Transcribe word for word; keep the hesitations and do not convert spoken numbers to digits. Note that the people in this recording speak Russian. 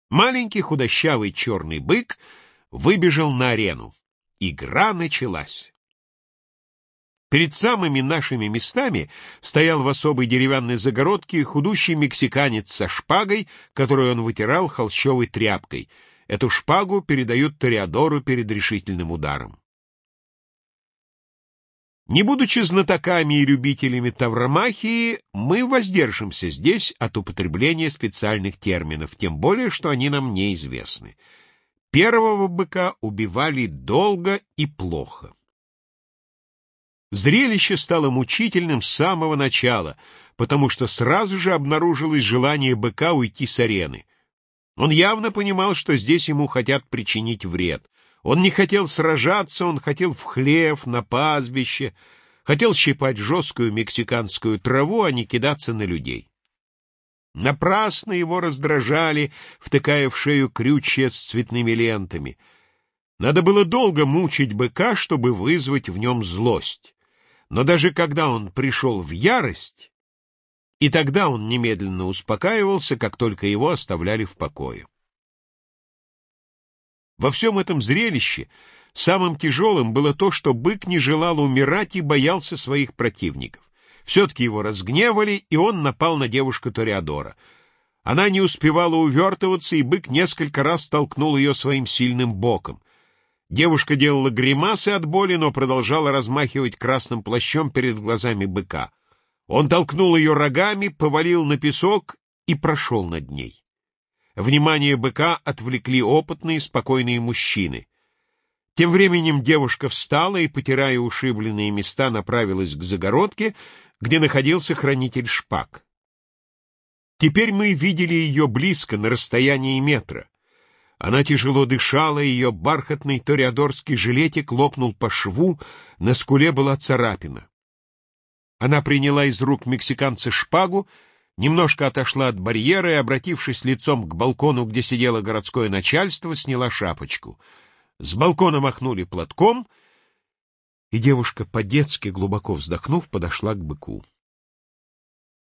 Маленький худощавый черный бык выбежал на арену. Игра началась. Перед самыми нашими местами стоял в особой деревянной загородке худущий мексиканец со шпагой, которую он вытирал холщовой тряпкой. Эту шпагу передают тореадору перед решительным ударом. Не будучи знатоками и любителями тавромахии, мы воздержимся здесь от употребления специальных терминов, тем более, что они нам неизвестны. Первого быка убивали долго и плохо. Зрелище стало мучительным с самого начала, потому что сразу же обнаружилось желание быка уйти с арены. Он явно понимал, что здесь ему хотят причинить вред. Он не хотел сражаться, он хотел в хлев, на пастбище, хотел щипать жесткую мексиканскую траву, а не кидаться на людей. Напрасно его раздражали, втыкая в шею крючья с цветными лентами. Надо было долго мучить быка, чтобы вызвать в нем злость. Но даже когда он пришел в ярость, и тогда он немедленно успокаивался, как только его оставляли в покое. Во всем этом зрелище самым тяжелым было то, что бык не желал умирать и боялся своих противников. Все-таки его разгневали, и он напал на девушку Тореадора. Она не успевала увертываться, и бык несколько раз толкнул ее своим сильным боком. Девушка делала гримасы от боли, но продолжала размахивать красным плащом перед глазами быка. Он толкнул ее рогами, повалил на песок и прошел над ней. Внимание быка отвлекли опытные, спокойные мужчины. Тем временем девушка встала и, потирая ушибленные места, направилась к загородке, где находился хранитель шпаг. Теперь мы видели ее близко, на расстоянии метра. Она тяжело дышала, ее бархатный тореадорский жилетик лопнул по шву, на скуле была царапина. Она приняла из рук мексиканца шпагу, немножко отошла от барьера и, обратившись лицом к балкону, где сидело городское начальство, сняла шапочку. С балкона махнули платком, и девушка, по-детски глубоко вздохнув, подошла к быку.